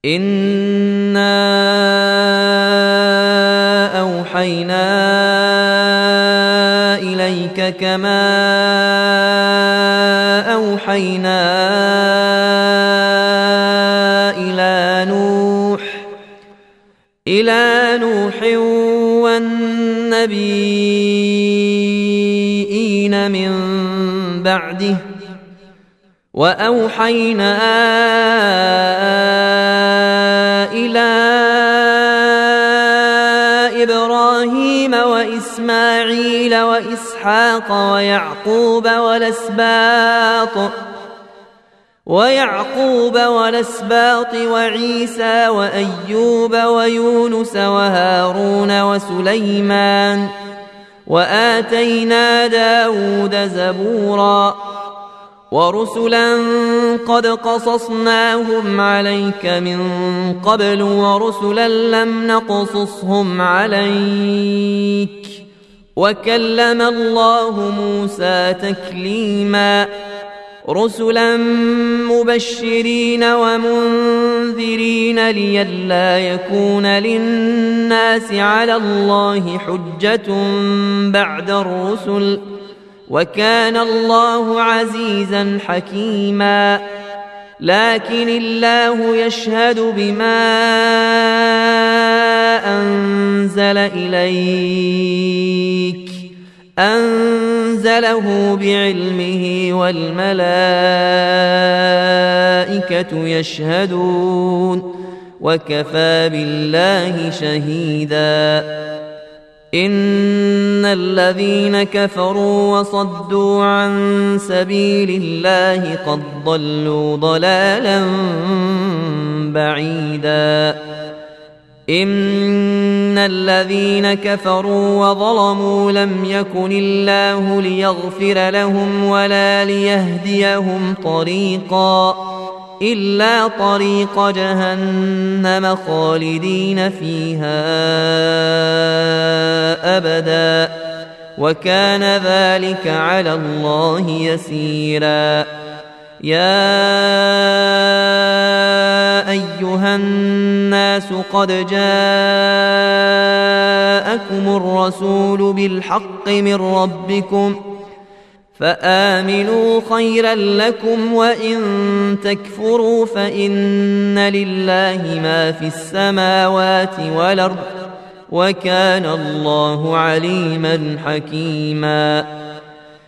إنا أوحينا إليك كما أوحينا إلى نوح والنبيين من بعده وأوحينا إلى إبراهيم وإسماعيل وإسحاق ويعقوب والأسباط وعيسى وأيوب ويونس وهارون وسليمان وآتينا داود زبورا ورسلا قد قصصناهم عليك من قبل ورسلا لم نقصصهم عليك وكلم الله موسى تكليما رسلا مبشرين ومنذرين لئلا يكون للناس على الله حجة بعد الرسل وكان الله عزيزا حكيما لكن الله يشهد بما أنزل إليك أنزله بعلمه والملائكة يشهدون وكفى بالله شهيدا إن الذين كفروا وصدوا عن سبيل الله قد ضلوا ضلالا بعيدا إن الذين كفروا وظلموا لم يكن الله ليغفر لهم ولا ليهديهم طريقا إلا طريق جهنم خالدين فيها أبدا وكان ذلك على الله يسيرا يا أيها الناس قد جاءكم الرسول بالحق من ربكم فآمنوا خيرا لكم وإن تكفروا فإن لله ما في السماوات والأرض وكان الله عليما حكيما